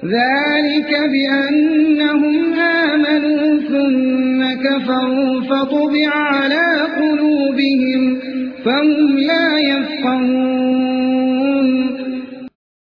ذلك بأنهم آمنوا ثم كفروا فطبع على قلوبهم فهم لا